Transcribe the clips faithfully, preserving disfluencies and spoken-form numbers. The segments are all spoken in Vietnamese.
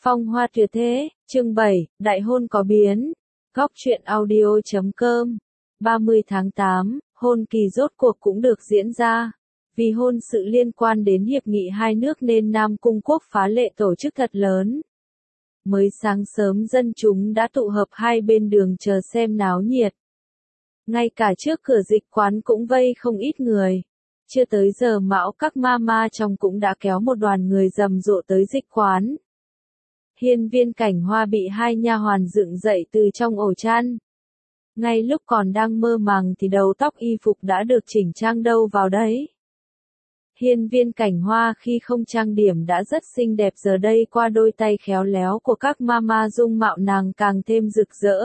Phong hoa tuyệt thế, chương bảy, đại hôn có biến. Góc truyện audio chấm com. ba mươi tháng tám, hôn kỳ rốt cuộc cũng được diễn ra. Vì hôn sự liên quan đến hiệp nghị hai nước nên Nam Cung quốc phá lệ tổ chức thật lớn. Mới sáng sớm dân chúng đã tụ hợp hai bên đường chờ xem náo nhiệt. Ngay cả trước cửa dịch quán cũng vây không ít người. Chưa tới giờ mão các ma ma trong cũng đã kéo một đoàn người rầm rộ tới dịch quán. Hiên Viên Cảnh Hoa bị hai nha hoàn dựng dậy từ trong ổ chăn. Ngay lúc còn đang mơ màng thì đầu tóc y phục đã được chỉnh trang đâu vào đấy. Hiên Viên Cảnh Hoa khi không trang điểm đã rất xinh đẹp, giờ đây qua đôi tay khéo léo của các mama dung mạo nàng càng thêm rực rỡ.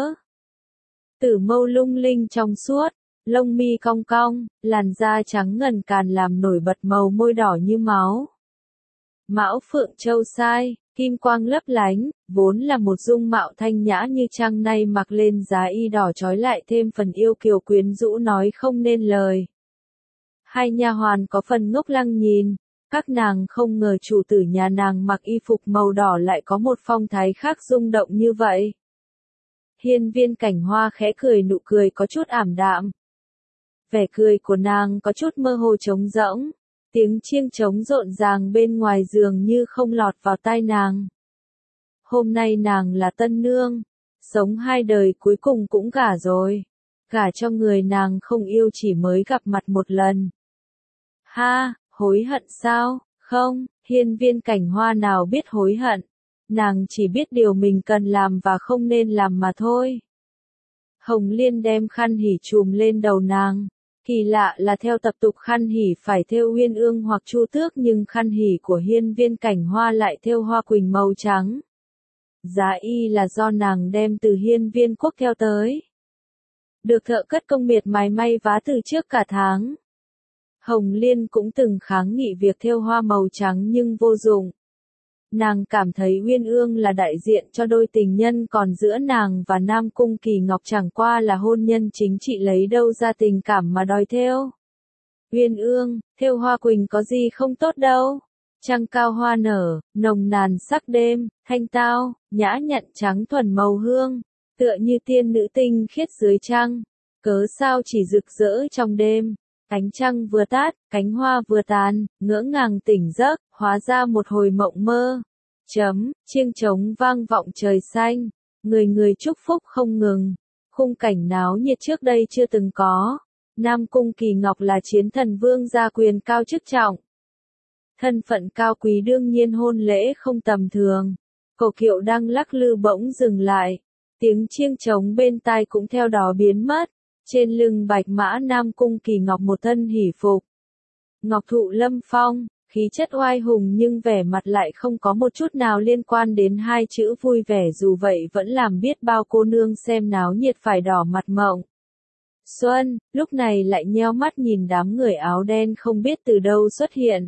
Tử mâu lung linh trong suốt, lông mi cong cong, làn da trắng ngần càn làm nổi bật màu môi đỏ như máu. Mão phượng châu sai, kim quang lấp lánh, vốn là một dung mạo thanh nhã như trăng nay mặc lên giá y đỏ trói lại thêm phần yêu kiều quyến rũ nói không nên lời. Hai nha hoàn có phần ngốc lăng nhìn, các nàng không ngờ chủ tử nhà nàng mặc y phục màu đỏ lại có một phong thái khác rung động như vậy. Hiên Viên Cảnh Hoa khẽ cười, nụ cười có chút ảm đạm. Vẻ cười của nàng có chút mơ hồ trống rỗng, tiếng chiêng trống rộn ràng bên ngoài giường như không lọt vào tai nàng. Hôm nay nàng là tân nương, sống hai đời cuối cùng cũng gả rồi, gả cho người nàng không yêu chỉ mới gặp mặt một lần. Ha, hối hận sao? Không, Hiên Viên Cảnh Hoa nào biết hối hận, nàng chỉ biết điều mình cần làm và không nên làm mà thôi. Hồng Liên đem khăn hỉ trùm lên đầu nàng. Kỳ lạ là theo tập tục khăn hỉ phải thêu uyên ương hoặc chu tước, nhưng khăn hỉ của Hiên Viên Cảnh Hoa lại thêu hoa quỳnh màu trắng. Giá y là do nàng đem từ Hiên Viên quốc theo tới. Được thợ cất công miệt mài may vá từ trước cả tháng. Hồng Liên cũng từng kháng nghị việc thêu hoa màu trắng nhưng vô dụng. Nàng cảm thấy uyên ương là đại diện cho đôi tình nhân, còn giữa nàng và Nam Cung Kỳ Ngọc chẳng qua là hôn nhân chính trị, lấy đâu ra tình cảm mà đòi thêu. Uyên ương, thêu hoa quỳnh có gì không tốt đâu. Trăng cao hoa nở, nồng nàn sắc đêm, thanh tao, nhã nhặn trắng thuần màu hương, tựa như tiên nữ tinh khiết dưới trăng. Cớ sao chỉ rực rỡ trong đêm. Ánh trăng vừa tát, cánh hoa vừa tàn, ngỡ ngàng tỉnh giấc, hóa ra một hồi mộng mơ. Chấm, chiêng trống vang vọng trời xanh, người người chúc phúc không ngừng. Khung cảnh náo nhiệt trước đây chưa từng có. Nam Cung Kỳ Ngọc là chiến thần vương gia, quyền cao chức trọng. Thân phận cao quý đương nhiên hôn lễ không tầm thường. Cổ kiệu đang lắc lư bỗng dừng lại. Tiếng chiêng trống bên tai cũng theo đó biến mất. Trên lưng bạch mã Nam Cung Kỳ Ngọc một thân hỉ phục. Ngọc thụ lâm phong, khí chất oai hùng nhưng vẻ mặt lại không có một chút nào liên quan đến hai chữ vui vẻ, dù vậy vẫn làm biết bao cô nương xem náo nhiệt phải đỏ mặt mộng. Xuân, lúc này lại nheo mắt nhìn đám người áo đen không biết từ đâu xuất hiện.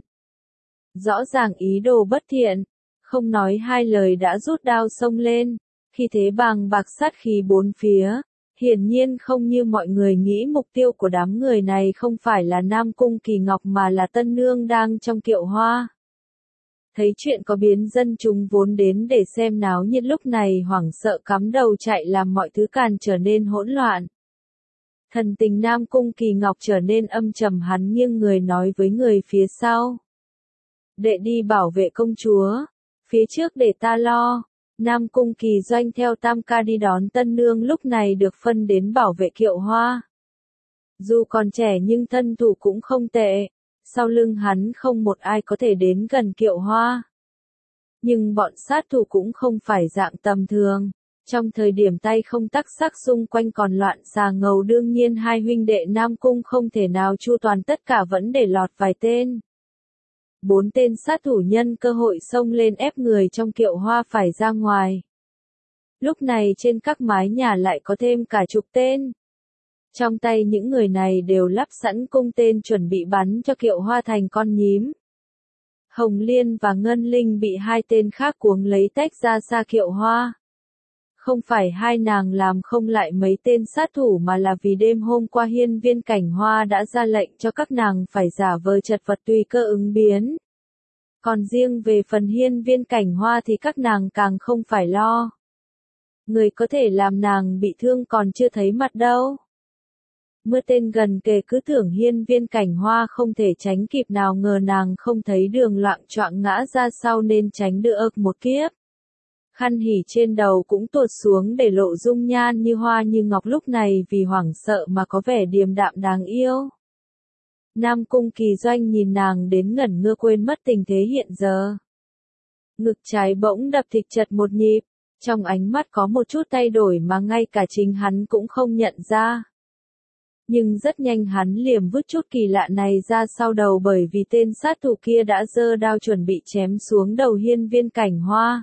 Rõ ràng ý đồ bất thiện, không nói hai lời đã rút đao xông lên, khi thế bàng bạc sát khí bốn phía. Hiển nhiên không như mọi người nghĩ, mục tiêu của đám người này không phải là Nam Cung Kỳ Ngọc mà là tân nương đang trong kiệu hoa. Thấy chuyện có biến, dân chúng vốn đến để xem náo nhiệt lúc này hoảng sợ cắm đầu chạy, làm mọi thứ càng trở nên hỗn loạn. Thần tình Nam Cung Kỳ Ngọc trở nên âm trầm, hắn nghiêng người nói với người phía sau. Đệ đi bảo vệ công chúa, phía trước để ta lo. Nam Cung Kỳ Doanh theo Tam Ca đi đón tân nương lúc này được phân đến bảo vệ kiệu hoa. Dù còn trẻ nhưng thân thủ cũng không tệ, sau lưng hắn không một ai có thể đến gần kiệu hoa. Nhưng bọn sát thủ cũng không phải dạng tầm thường. Trong thời điểm tay không tắc sắc xung quanh còn loạn xà ngầu, đương nhiên hai huynh đệ Nam Cung không thể nào chu toàn tất cả, vẫn để lọt vài tên. Bốn tên sát thủ nhân cơ hội xông lên ép người trong kiệu hoa phải ra ngoài. Lúc này trên các mái nhà lại có thêm cả chục tên. Trong tay những người này đều lắp sẵn cung tên chuẩn bị bắn cho kiệu hoa thành con nhím. Hồng Liên và Ngân Linh bị hai tên khác cuống lấy tách ra xa kiệu hoa. Không phải hai nàng làm không lại mấy tên sát thủ mà là vì đêm hôm qua Hiên Viên Cảnh Hoa đã ra lệnh cho các nàng phải giả vờ chật vật tùy cơ ứng biến. Còn riêng về phần hiên viên cảnh hoa thì các nàng càng không phải lo. Người có thể làm nàng bị thương còn chưa thấy mặt đâu. Mưa tên gần kề cứ tưởng hiên viên cảnh hoa không thể tránh kịp, nào ngờ nàng không thấy đường loạng choạng ngã ra sau nên tránh được một kiếp. Khăn hỉ trên đầu cũng tuột xuống để lộ dung nhan như hoa như ngọc lúc này vì hoảng sợ mà có vẻ điềm đạm đáng yêu. Nam Cung Kỳ Doanh nhìn nàng đến ngẩn ngơ quên mất tình thế hiện giờ. Ngực trái bỗng đập thịch chật một nhịp, trong ánh mắt có một chút thay đổi mà ngay cả chính hắn cũng không nhận ra. Nhưng rất nhanh hắn liềm vứt chút kỳ lạ này ra sau đầu bởi vì tên sát thủ kia đã giơ đao chuẩn bị chém xuống đầu hiên viên cảnh hoa.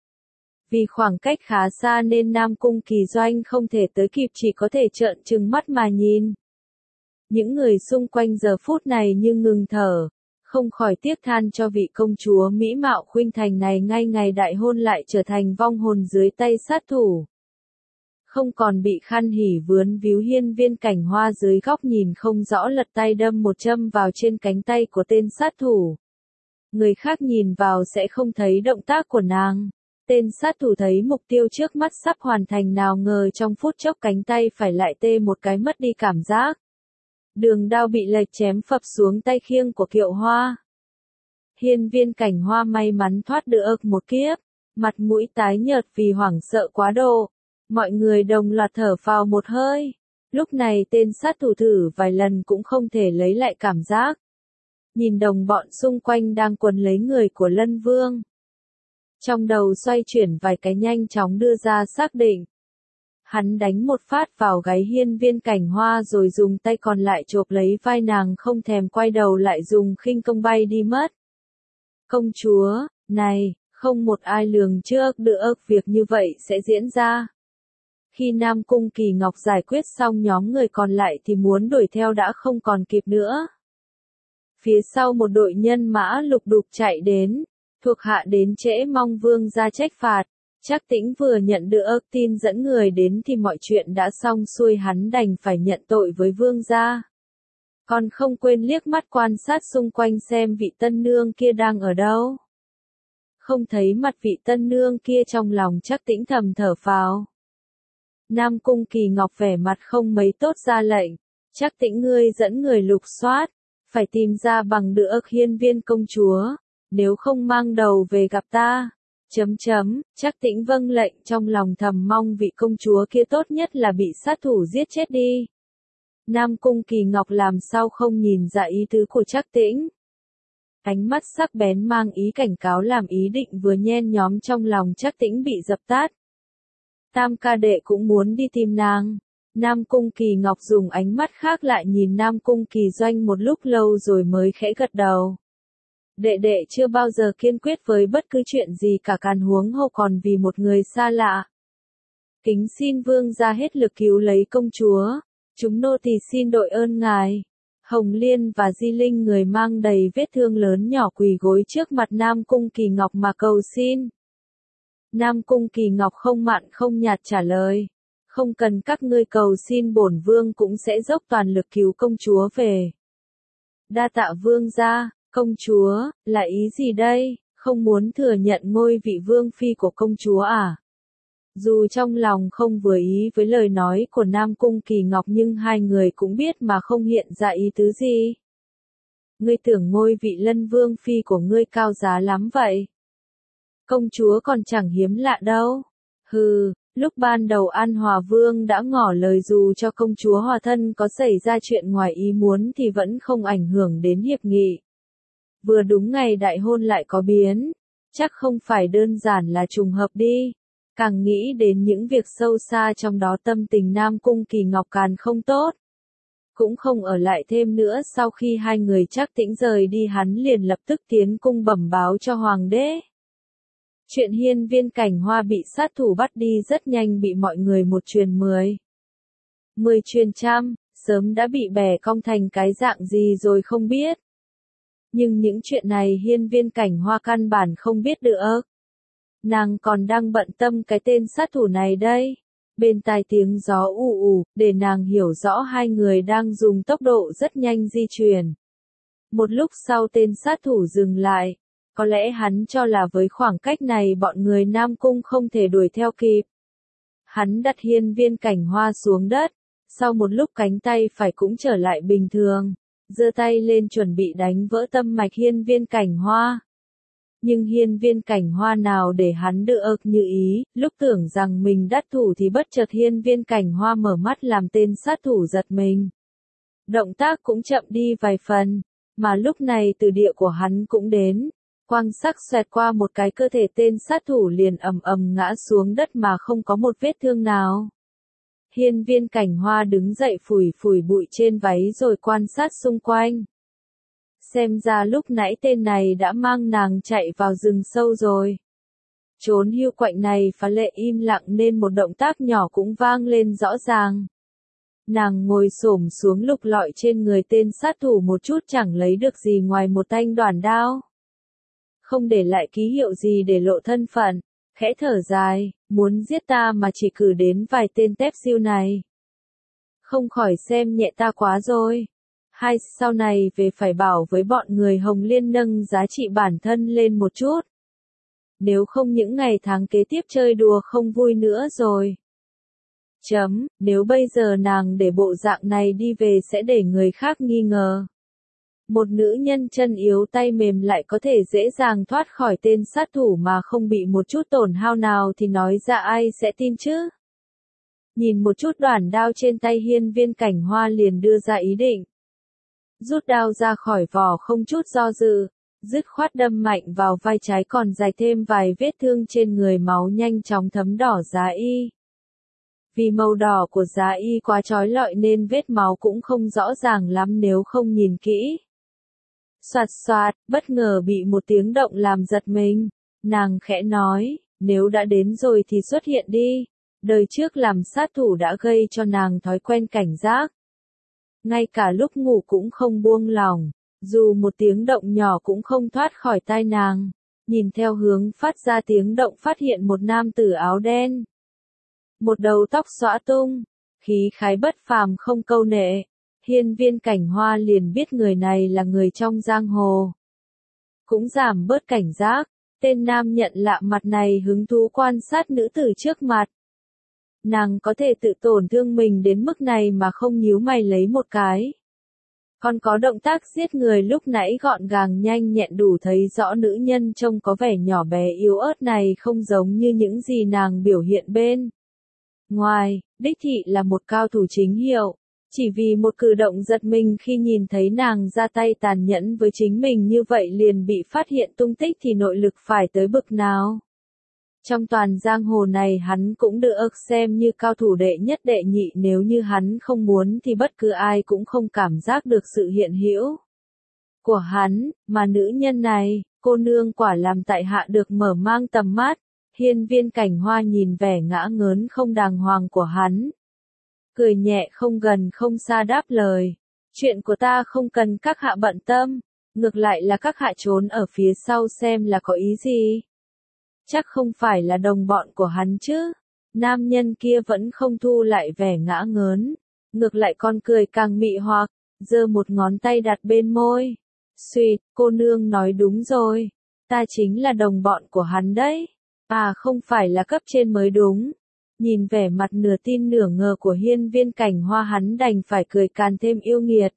Vì khoảng cách khá xa nên Nam Cung Kỳ Doanh không thể tới kịp, chỉ có thể trợn trừng mắt mà nhìn. Những người xung quanh giờ phút này như ngừng thở, không khỏi tiếc than cho vị công chúa mỹ mạo khuynh thành này ngay ngày đại hôn lại trở thành vong hồn dưới tay sát thủ. Không còn bị khăn hỉ vướn víu, hiên viên cảnh hoa dưới góc nhìn không rõ lật tay đâm một châm vào trên cánh tay của tên sát thủ. Người khác nhìn vào sẽ không thấy động tác của nàng. Tên sát thủ thấy mục tiêu trước mắt sắp hoàn thành, nào ngờ trong phút chốc cánh tay phải lại tê một cái mất đi cảm giác. Đường đao bị lệch chém phập xuống tay khiêng của Kiệu Hoa. Hiên viên cảnh hoa may mắn thoát được một kiếp, mặt mũi tái nhợt vì hoảng sợ quá độ. Mọi người đồng loạt thở phào một hơi. Lúc này tên sát thủ thử vài lần cũng không thể lấy lại cảm giác. Nhìn đồng bọn xung quanh đang quấn lấy người của Lân Vương. Trong đầu xoay chuyển vài cái nhanh chóng đưa ra xác định. Hắn đánh một phát vào gáy hiên viên cảnh hoa rồi dùng tay còn lại chộp lấy vai nàng, không thèm quay đầu lại dùng khinh công bay đi mất. Công chúa, này, không một ai lường trước được việc như vậy sẽ diễn ra. Khi Nam Cung Kỳ Ngọc giải quyết xong nhóm người còn lại thì muốn đuổi theo đã không còn kịp nữa. Phía sau một đội nhân mã lục đục chạy đến, thuộc hạ đến trễ mong vương ra trách phạt. Trác Tĩnh vừa nhận được tin dẫn người đến thì mọi chuyện đã xong xuôi, hắn đành phải nhận tội với vương gia. Còn không quên liếc mắt quan sát xung quanh xem vị tân nương kia đang ở đâu. Không thấy mặt vị tân nương kia, trong lòng Trác Tĩnh thầm thở phào. Nam Cung Kỳ Ngọc vẻ mặt không mấy tốt ra lệnh, Trác Tĩnh ngươi dẫn người lục soát, phải tìm ra bằng được hiên viên công chúa, nếu không mang đầu về gặp ta. Chấm chấm, Trác Tĩnh vâng lệnh, trong lòng thầm mong vị công chúa kia tốt nhất là bị sát thủ giết chết đi. Nam Cung Kỳ Ngọc làm sao không nhìn ra ý tứ của Trác Tĩnh. Ánh mắt sắc bén mang ý cảnh cáo làm ý định vừa nhen nhóm trong lòng Trác Tĩnh bị dập tắt. Tam ca đệ cũng muốn đi tìm nàng. Nam Cung Kỳ Ngọc dùng ánh mắt khác lại nhìn Nam Cung Kỳ Doanh một lúc lâu rồi mới khẽ gật đầu. Đệ đệ chưa bao giờ kiên quyết với bất cứ chuyện gì cả, càn huống hồ còn vì một người xa lạ. Kính xin vương ra hết lực cứu lấy công chúa, chúng nô tỳ xin đội ơn ngài. Hồng Liên và Di Linh người mang đầy vết thương lớn nhỏ quỳ gối trước mặt Nam Cung Kỳ Ngọc mà cầu xin. Nam Cung Kỳ Ngọc không mặn không nhạt trả lời, không cần các ngươi cầu xin, bổn vương cũng sẽ dốc toàn lực cứu công chúa về. Đa tạ vương gia. Công chúa, là ý gì đây, không muốn thừa nhận ngôi vị vương phi của công chúa à? Dù trong lòng không vừa ý với lời nói của Nam Cung Kỳ Ngọc nhưng hai người cũng biết mà không hiện ra ý tứ gì. Ngươi tưởng ngôi vị Lân Vương phi của ngươi cao giá lắm vậy? Công chúa còn chẳng hiếm lạ đâu. Hừ, lúc ban đầu An Hòa Vương đã ngỏ lời dù cho công chúa hòa thân có xảy ra chuyện ngoài ý muốn thì vẫn không ảnh hưởng đến hiệp nghị. Vừa đúng ngày đại hôn lại có biến, chắc không phải đơn giản là trùng hợp đi. Càng nghĩ đến những việc sâu xa trong đó tâm tình Nam Cung Kỳ Ngọc càng không tốt. Cũng không ở lại thêm nữa, sau khi hai người Trác Tĩnh rời đi hắn liền lập tức tiến cung bẩm báo cho hoàng đế. Chuyện hiên viên cảnh hoa bị sát thủ bắt đi rất nhanh bị mọi người một truyền mười. Mười truyền trăm, sớm đã bị bẻ cong thành cái dạng gì rồi không biết. Nhưng những chuyện này hiên viên cảnh hoa căn bản không biết được. Nàng còn đang bận tâm cái tên sát thủ này đây. Bên tai tiếng gió ù ù, để nàng hiểu rõ hai người đang dùng tốc độ rất nhanh di chuyển. Một lúc sau tên sát thủ dừng lại. Có lẽ hắn cho là với khoảng cách này bọn người Nam Cung không thể đuổi theo kịp. Hắn đặt hiên viên cảnh hoa xuống đất, sau một lúc cánh tay phải cũng trở lại bình thường, giơ tay lên chuẩn bị đánh vỡ tâm mạch hiên viên cảnh hoa. Nhưng hiên viên cảnh hoa nào để hắn được như ý, lúc tưởng rằng mình đắc thủ thì bất chợt hiên viên cảnh hoa mở mắt làm tên sát thủ giật mình. Động tác cũng chậm đi vài phần, mà lúc này từ địa của hắn cũng đến. Quang sắc xoẹt qua một cái cơ thể tên sát thủ liền ầm ầm ngã xuống đất mà không có một vết thương nào. Hiên viên cảnh hoa đứng dậy phủi phủi bụi trên váy rồi quan sát xung quanh. Xem ra lúc nãy tên này đã mang nàng chạy vào rừng sâu rồi. Trốn hưu quạnh này phá lệ im lặng nên một động tác nhỏ cũng vang lên rõ ràng. Nàng ngồi xổm xuống lục lọi trên người tên sát thủ một chút chẳng lấy được gì ngoài một thanh đoản đao. Không để lại ký hiệu gì để lộ thân phận, khẽ thở dài, muốn giết ta mà chỉ cử đến vài tên tép siêu này. Không khỏi xem nhẹ ta quá rồi. Hai, sau này về phải bảo với bọn người Hồng Liên nâng giá trị bản thân lên một chút. Nếu không những ngày tháng kế tiếp chơi đùa không vui nữa rồi. Chấm, nếu bây giờ nàng để bộ dạng này đi về sẽ để người khác nghi ngờ. Một nữ nhân chân yếu tay mềm lại có thể dễ dàng thoát khỏi tên sát thủ mà không bị một chút tổn hao nào thì nói ra ai sẽ tin chứ? Nhìn một chút đoản đao trên tay hiên viên cảnh hoa liền đưa ra ý định. Rút đao ra khỏi vỏ không chút do dự, dứt khoát đâm mạnh vào vai trái còn dài thêm vài vết thương trên người máu nhanh chóng thấm đỏ giá y. Vì màu đỏ của giá y quá chói lọi nên vết máu cũng không rõ ràng lắm nếu không nhìn kỹ. Soạt soạt, bất ngờ bị một tiếng động làm giật mình. Nàng khẽ nói, nếu đã đến rồi thì xuất hiện đi. Đời trước làm sát thủ đã gây cho nàng thói quen cảnh giác. Ngay cả lúc ngủ cũng không buông lỏng, dù một tiếng động nhỏ cũng không thoát khỏi tai nàng. Nhìn theo hướng phát ra tiếng động phát hiện một nam tử áo đen. Một đầu tóc xõa tung, khí khái bất phàm không câu nệ. Hiên viên cảnh hoa liền biết người này là người trong giang hồ. Cũng giảm bớt cảnh giác, tên nam nhận lạ mặt này hứng thú quan sát nữ tử trước mặt. Nàng có thể tự tổn thương mình đến mức này mà không nhíu mày lấy một cái. Còn có động tác giết người lúc nãy gọn gàng nhanh nhẹn đủ thấy rõ nữ nhân trông có vẻ nhỏ bé yếu ớt này không giống như những gì nàng biểu hiện bên ngoài, đích thị là một cao thủ chính hiệu. Chỉ vì một cử động giật mình khi nhìn thấy nàng ra tay tàn nhẫn với chính mình như vậy liền bị phát hiện tung tích thì nội lực phải tới bực nào. Trong toàn giang hồ này hắn cũng được xem như cao thủ đệ nhất đệ nhị, nếu như hắn không muốn thì bất cứ ai cũng không cảm giác được sự hiện hữu của hắn, mà nữ nhân này, cô nương quả làm tại hạ được mở mang tầm mắt. Hiên viên cảnh hoa nhìn vẻ ngã ngớn không đàng hoàng của hắn. Cười nhẹ không gần không xa đáp lời. Chuyện của ta không cần các hạ bận tâm, ngược lại là các hạ trốn ở phía sau xem là có ý gì. Chắc không phải là đồng bọn của hắn chứ. Nam nhân kia vẫn không thu lại vẻ ngã ngớn, ngược lại con cười càng mị hoặc, giơ một ngón tay đặt bên môi. Xuyệt, cô nương nói đúng rồi, ta chính là đồng bọn của hắn đấy. À không phải là cấp trên mới đúng. Nhìn vẻ mặt nửa tin nửa ngờ của hiên viên cảnh hoa hắn đành phải cười càng thêm yêu nghiệt.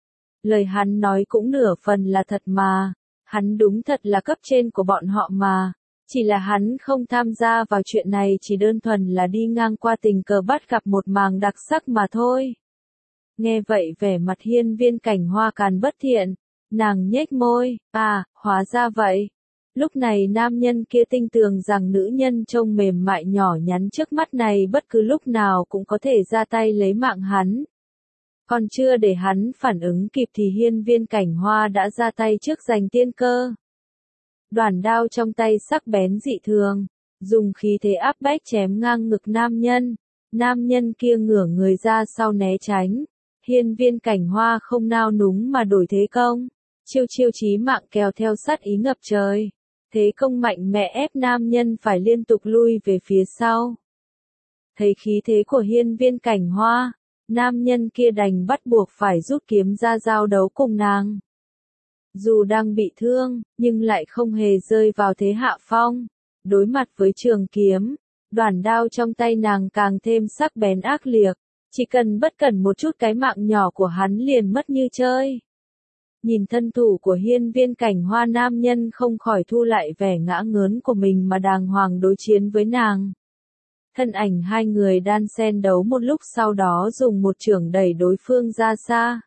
Lời hắn nói cũng nửa phần là thật mà. Hắn đúng thật là cấp trên của bọn họ mà. Chỉ là hắn không tham gia vào chuyện này, chỉ đơn thuần là đi ngang qua tình cờ bắt gặp một màn đặc sắc mà thôi. Nghe vậy vẻ mặt hiên viên cảnh hoa càng bất thiện. Nàng nhếch môi, à, hóa ra vậy. Lúc này nam nhân kia tin tưởng rằng nữ nhân trông mềm mại nhỏ nhắn trước mắt này bất cứ lúc nào cũng có thể ra tay lấy mạng hắn. Còn chưa để hắn phản ứng kịp thì hiên viên cảnh hoa đã ra tay trước giành tiên cơ. Đoản đao trong tay sắc bén dị thường, dùng khí thế áp bách chém ngang ngực nam nhân. Nam nhân kia ngửa người ra sau né tránh. Hiên viên cảnh hoa không nao núng mà đổi thế công. Chiêu chiêu chí mạng kéo theo sát ý ngập trời. Thế công mạnh mẽ ép nam nhân phải liên tục lui về phía sau. Thấy khí thế của hiên viên cảnh hoa, nam nhân kia đành bắt buộc phải rút kiếm ra giao đấu cùng nàng. Dù đang bị thương, nhưng lại không hề rơi vào thế hạ phong. Đối mặt với trường kiếm, đoản đao trong tay nàng càng thêm sắc bén ác liệt. Chỉ cần bất cẩn một chút cái mạng nhỏ của hắn liền mất như chơi. Nhìn thân thủ của hiên viên cảnh hoa, nam nhân không khỏi thu lại vẻ ngã ngớn của mình mà đàng hoàng đối chiến với nàng. Thân ảnh hai người đan xen đấu một lúc, sau đó dùng một chưởng đẩy đối phương ra xa.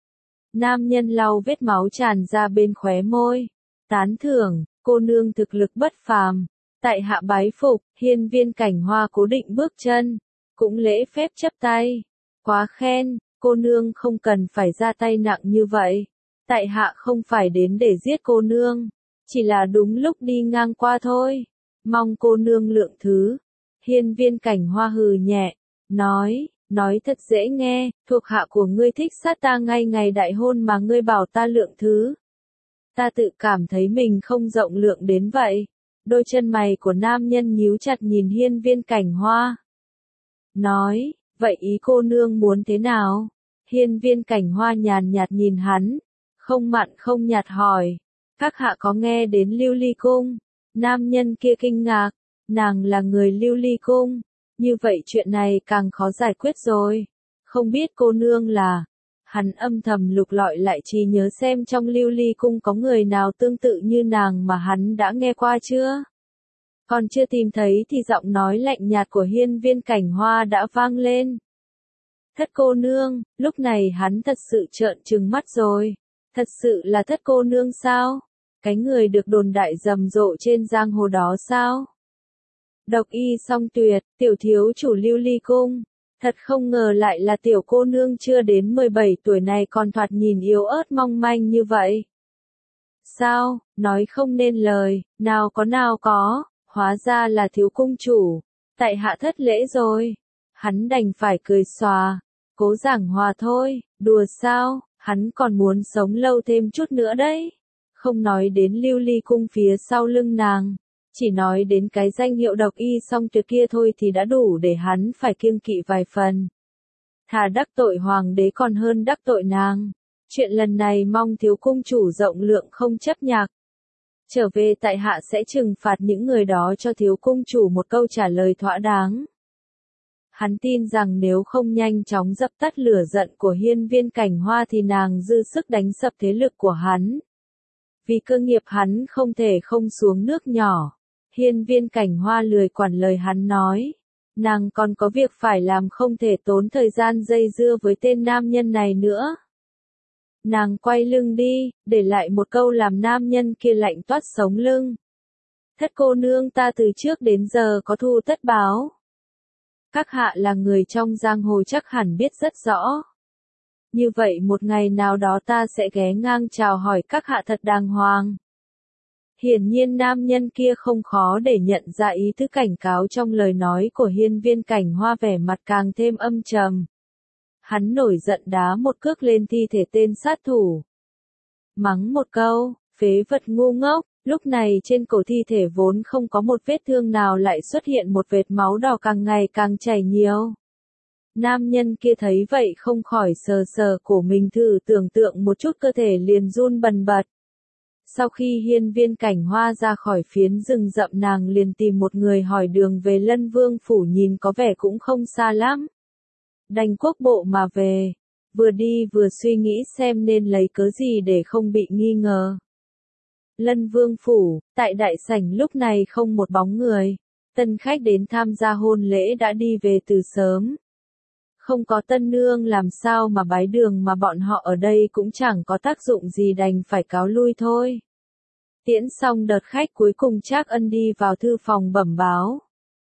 Nam nhân lau vết máu tràn ra bên khóe môi. Tán thưởng, cô nương thực lực bất phàm. Tại hạ bái phục. Hiên viên cảnh hoa cố định bước chân, cũng lễ phép chắp tay. Quá khen, cô nương không cần phải ra tay nặng như vậy. Tại hạ không phải đến để giết cô nương, chỉ là đúng lúc đi ngang qua thôi. Mong cô nương lượng thứ. Hiên viên cảnh hoa hừ nhẹ, nói, nói thật dễ nghe, thuộc hạ của ngươi thích sát ta ngay ngày đại hôn mà ngươi bảo ta lượng thứ. Ta tự cảm thấy mình không rộng lượng đến vậy. Đôi chân mày của nam nhân nhíu chặt nhìn hiên viên cảnh hoa. Nói, vậy ý cô nương muốn thế nào? Hiên viên cảnh hoa nhàn nhạt nhìn hắn, không mặn không nhạt hỏi. Các hạ có nghe đến Lưu Ly Cung? Nam nhân kia kinh ngạc, nàng là người Lưu Ly Cung. Như vậy chuyện này càng khó giải quyết rồi. Không biết cô nương là... Hắn âm thầm lục lọi lại trí nhớ xem trong Lưu Ly Cung có người nào tương tự như nàng mà hắn đã nghe qua chưa? Còn chưa tìm thấy thì giọng nói lạnh nhạt của hiên viên cảnh hoa đã vang lên. Thất cô nương, lúc này hắn thật sự trợn trừng mắt rồi. Thật sự là thất cô nương sao? Cái người được đồn đại rầm rộ trên giang hồ đó sao? Độc y song tuyệt, tiểu thiếu chủ Lưu Ly Cung. Thật không ngờ lại là tiểu cô nương chưa đến mười bảy tuổi này còn thoạt nhìn yếu ớt mong manh như vậy. Sao, nói không nên lời, nào có nào có, hóa ra là thiếu cung chủ. Tại hạ thất lễ rồi. Hắn đành phải cười xòa, cố giảng hòa thôi, đùa sao, hắn còn muốn sống lâu thêm chút nữa đấy. Không nói đến Lưu Ly Cung phía sau lưng nàng, chỉ nói đến cái danh hiệu độc y song tuyệt kia thôi thì đã đủ để hắn phải kiêng kỵ vài phần. Thà đắc tội hoàng đế còn hơn đắc tội nàng. Chuyện lần này mong thiếu cung chủ rộng lượng không chấp nhạc. Trở về tại hạ sẽ trừng phạt những người đó cho thiếu cung chủ một câu trả lời thỏa đáng. Hắn tin rằng nếu không nhanh chóng dập tắt lửa giận của hiên viên cảnh hoa thì nàng dư sức đánh sập thế lực của hắn. Vì cơ nghiệp hắn không thể không xuống nước nhỏ. Hiên viên cảnh hoa lười quản lời hắn nói. Nàng còn có việc phải làm, không thể tốn thời gian dây dưa với tên nam nhân này nữa. Nàng quay lưng đi, để lại một câu làm nam nhân kia lạnh toát sống lưng. Thất cô nương, ta từ trước đến giờ có thù tất báo. Các hạ là người trong giang hồ chắc hẳn biết rất rõ. Như vậy một ngày nào đó ta sẽ ghé ngang chào hỏi các hạ thật đàng hoàng. Hiển nhiên nam nhân kia không khó để nhận ra ý tứ cảnh cáo trong lời nói của hiên viên cảnh hoa, vẻ mặt càng thêm âm trầm. Hắn nổi giận đá một cước lên thi thể tên sát thủ. Mắng một câu, phế vật ngu ngốc, lúc này trên cổ thi thể vốn không có một vết thương nào lại xuất hiện một vệt máu đỏ càng ngày càng chảy nhiều. Nam nhân kia thấy vậy không khỏi sờ sờ cổ mình, thử tưởng tượng một chút cơ thể liền run bần bật. Sau khi hiên viên cảnh hoa ra khỏi phiến rừng rậm, nàng liền tìm một người hỏi đường về Lân Vương phủ, nhìn có vẻ cũng không xa lắm. Đành quốc bộ mà về, vừa đi vừa suy nghĩ xem nên lấy cớ gì để không bị nghi ngờ. Lân Vương phủ, tại đại sảnh lúc này không một bóng người, tân khách đến tham gia hôn lễ đã đi về từ sớm. Không có tân nương làm sao mà bái đường, mà bọn họ ở đây cũng chẳng có tác dụng gì, đành phải cáo lui thôi. Tiễn xong đợt khách cuối cùng, Trác Ân đi vào thư phòng bẩm báo.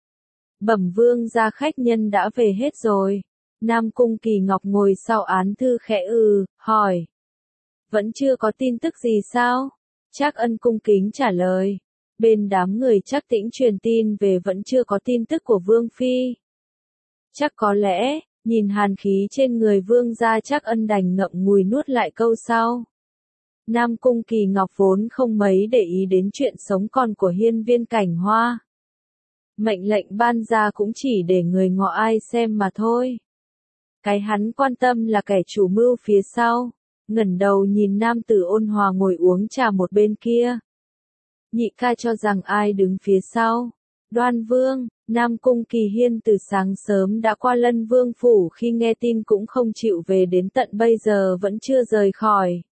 Bẩm vương gia, khách nhân đã về hết rồi. Nam Cung Kỳ Ngọc ngồi sau án thư khẽ ừ, hỏi. Vẫn chưa có tin tức gì sao? Trác Ân cung kính trả lời. Bên đám người Trác Tĩnh truyền tin về vẫn chưa có tin tức của Vương Phi. Chắc có lẽ, nhìn hàn khí trên người vương gia, Trác Ân đành ngậm ngùi nuốt lại câu sau. Nam Cung Kỳ Ngọc vốn không mấy để ý đến chuyện sống còn của hiên viên cảnh hoa. Mệnh lệnh ban ra cũng chỉ để người ngọ ai xem mà thôi. Cái hắn quan tâm là kẻ chủ mưu phía sau. ngẩng đầu nhìn nam tử ôn hòa ngồi uống trà một bên kia. Nhị ca cho rằng ai đứng phía sau? Đoan Vương. Nam Cung Kỳ Hiên từ sáng sớm đã qua Lân Vương phủ, khi nghe tin cũng không chịu về, đến tận bây giờ vẫn chưa rời khỏi.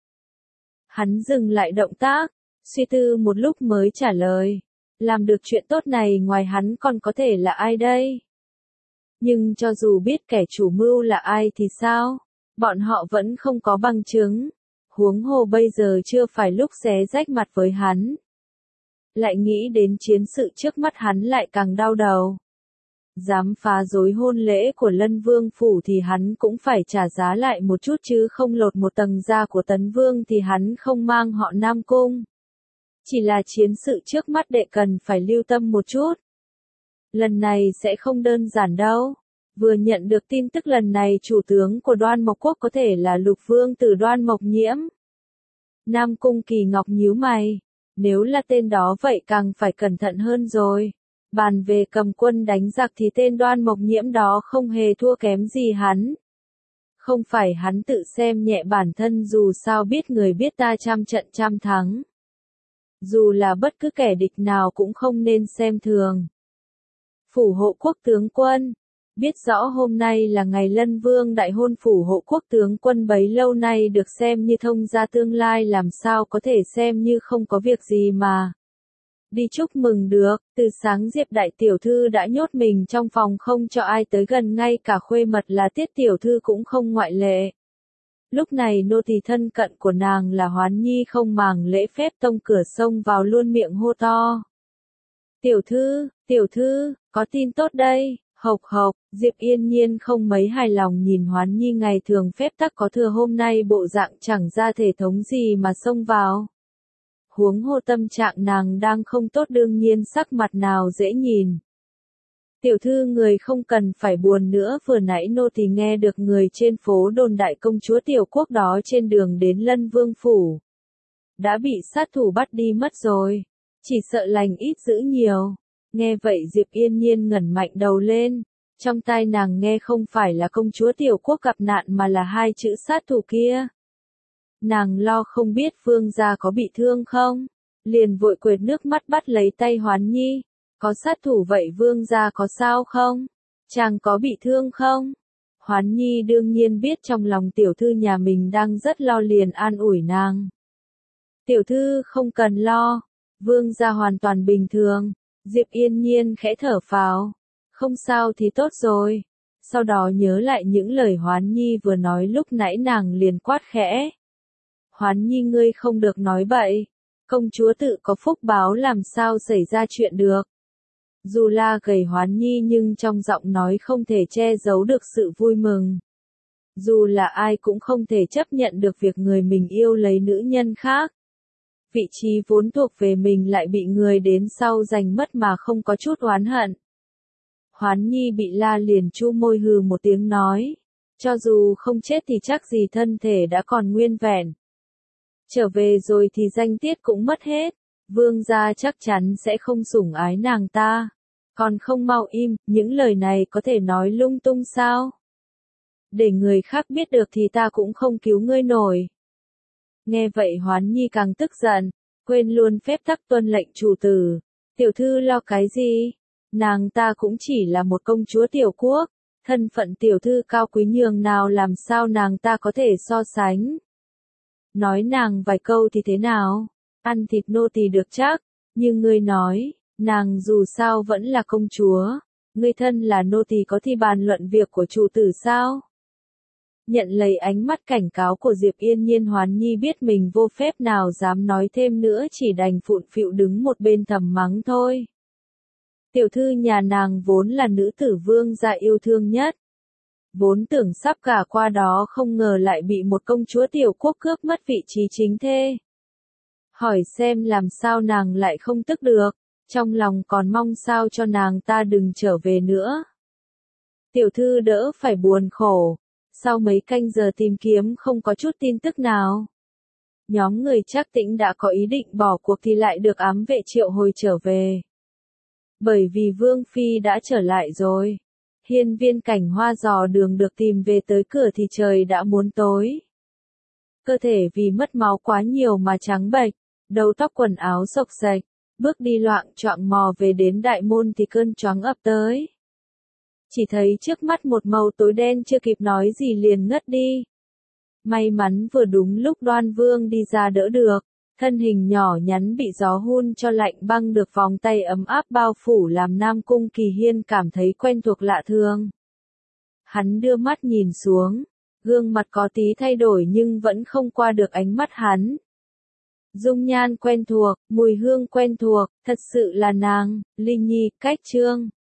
Hắn dừng lại động tác, suy tư một lúc mới trả lời. Làm được chuyện tốt này ngoài hắn còn có thể là ai đây? Nhưng cho dù biết kẻ chủ mưu là ai thì sao? Bọn họ vẫn không có bằng chứng. Huống hồ bây giờ chưa phải lúc xé rách mặt với hắn. Lại nghĩ đến chiến sự trước mắt hắn lại càng đau đầu. Dám phá rối hôn lễ của Lân Vương phủ thì hắn cũng phải trả giá lại một chút, chứ không lột một tầng da của Tấn Vương thì hắn không mang họ Nam Cung. Chỉ là chiến sự trước mắt đệ cần phải lưu tâm một chút. Lần này sẽ không đơn giản đâu. Vừa nhận được tin tức lần này chủ tướng của Đoan Mộc Quốc có thể là Lục Vương tử Đoan Mộc Nhiễm. Nam Cung Kỳ Ngọc nhíu mày. Nếu là tên đó vậy càng phải cẩn thận hơn rồi. Bàn về cầm quân đánh giặc thì tên Đoan Mộc Nhiễm đó không hề thua kém gì hắn. Không phải hắn tự xem nhẹ bản thân, dù sao biết người biết ta trăm trận trăm thắng. Dù là bất cứ kẻ địch nào cũng không nên xem thường. Phủ hộ quốc tướng quân. Biết rõ hôm nay là ngày Lân Vương đại hôn, phủ hộ quốc tướng quân bấy lâu nay được xem như thông gia tương lai, làm sao có thể xem như không có việc gì mà đi chúc mừng được. Từ sáng Diệp đại tiểu thư đã nhốt mình trong phòng không cho ai tới gần, ngay cả khuê mật là Tiết tiểu thư cũng không ngoại lệ. Lúc này nô tỳ thân cận của nàng là Hoán Nhi không màng lễ phép tông cửa xông vào luôn miệng hô to. Tiểu thư, tiểu thư, có tin tốt đây. Hộc hộc, Diệp Yên Nhiên không mấy hài lòng nhìn Hoán Nhi ngày thường phép tắc có thừa, hôm nay bộ dạng chẳng ra thể thống gì mà xông vào. Huống hồ tâm trạng nàng đang không tốt, đương nhiên sắc mặt nào dễ nhìn. Tiểu thư người không cần phải buồn nữa, vừa nãy nô tỳ nghe được người trên phố đồn đại công chúa tiểu quốc đó trên đường đến Lân Vương phủ đã bị sát thủ bắt đi mất rồi. Chỉ sợ lành ít dữ nhiều. Nghe vậy Diệp Yên Nhiên ngẩng mạnh đầu lên. Trong tai nàng nghe không phải là công chúa tiểu quốc gặp nạn mà là hai chữ sát thủ kia. Nàng lo không biết Vương gia có bị thương không, liền vội quệt nước mắt bắt lấy tay Hoán Nhi. Có sát thủ vậy Vương gia có sao không? Chàng có bị thương không? Hoán Nhi đương nhiên biết trong lòng tiểu thư nhà mình đang rất lo, liền an ủi nàng. Tiểu thư không cần lo, Vương gia hoàn toàn bình thường. Diệp Yên Nhiên khẽ thở phào. Không sao thì tốt rồi. Sau đó nhớ lại những lời Hoán Nhi vừa nói lúc nãy, nàng liền quát khẽ. Hoán Nhi ngươi không được nói bậy. Công chúa tự có phúc báo, làm sao xảy ra chuyện được. Dù la gầy Hoán Nhi nhưng trong giọng nói không thể che giấu được sự vui mừng. Dù là ai cũng không thể chấp nhận được việc người mình yêu lấy nữ nhân khác. Vị trí vốn thuộc về mình lại bị người đến sau giành mất mà không có chút oán hận. Hoán Nhi bị la liền chu môi hừ một tiếng nói. Cho dù không chết thì chắc gì thân thể đã còn nguyên vẹn. Trở về rồi thì danh tiết cũng mất hết. Vương gia chắc chắn sẽ không sủng ái nàng ta. Còn không mau im, những lời này có thể nói lung tung sao? Để người khác biết được thì ta cũng không cứu ngươi nổi. Nghe vậy Hoán Nhi càng tức giận, quên luôn phép tắc tuân lệnh chủ tử. Tiểu thư lo cái gì? Nàng ta cũng chỉ là một công chúa tiểu quốc, thân phận tiểu thư cao quý nhường nào, làm sao nàng ta có thể so sánh. Nói nàng vài câu thì thế nào? Ăn thịt nô tỳ được chắc, nhưng ngươi nói, nàng dù sao vẫn là công chúa, ngươi thân là nô tỳ có thi bàn luận việc của chủ tử sao? Nhận lấy ánh mắt cảnh cáo của Diệp Yên Nhiên, Hoán Nhi biết mình vô phép nào dám nói thêm nữa, chỉ đành phụn phịu đứng một bên thầm mắng thôi. Tiểu thư nhà nàng vốn là nữ tử vương gia yêu thương nhất. Vốn tưởng sắp gả qua đó, không ngờ lại bị một công chúa tiểu quốc cướp mất vị trí chính thê. Hỏi xem làm sao nàng lại không tức được, trong lòng còn mong sao cho nàng ta đừng trở về nữa. Tiểu thư đỡ phải buồn khổ. Sau mấy canh giờ tìm kiếm không có chút tin tức nào. Nhóm người Trác Tĩnh đã có ý định bỏ cuộc thì lại được ám vệ triệu hồi trở về. Bởi vì Vương Phi đã trở lại rồi. Hiên Viên Cảnh Hoa dò đường được tìm về tới cửa thì trời đã muốn tối. cơ thể vì mất máu quá nhiều mà trắng bệch, đầu tóc quần áo xộc xệch, bước đi loạng choạng mò về đến đại môn thì cơn choáng ập tới. Chỉ thấy trước mắt một màu tối đen, chưa kịp nói gì liền ngất đi. May mắn vừa đúng lúc Đoan Vương đi ra đỡ được, thân hình nhỏ nhắn bị gió hun cho lạnh băng được vòng tay ấm áp bao phủ làm Nam Cung Kỳ Hiên cảm thấy quen thuộc lạ thường. Hắn đưa mắt nhìn xuống, gương mặt có tí thay đổi nhưng vẫn không qua được ánh mắt hắn. Dung nhan quen thuộc, mùi hương quen thuộc, thật sự là nàng, Linh Nhi, Cách Trương.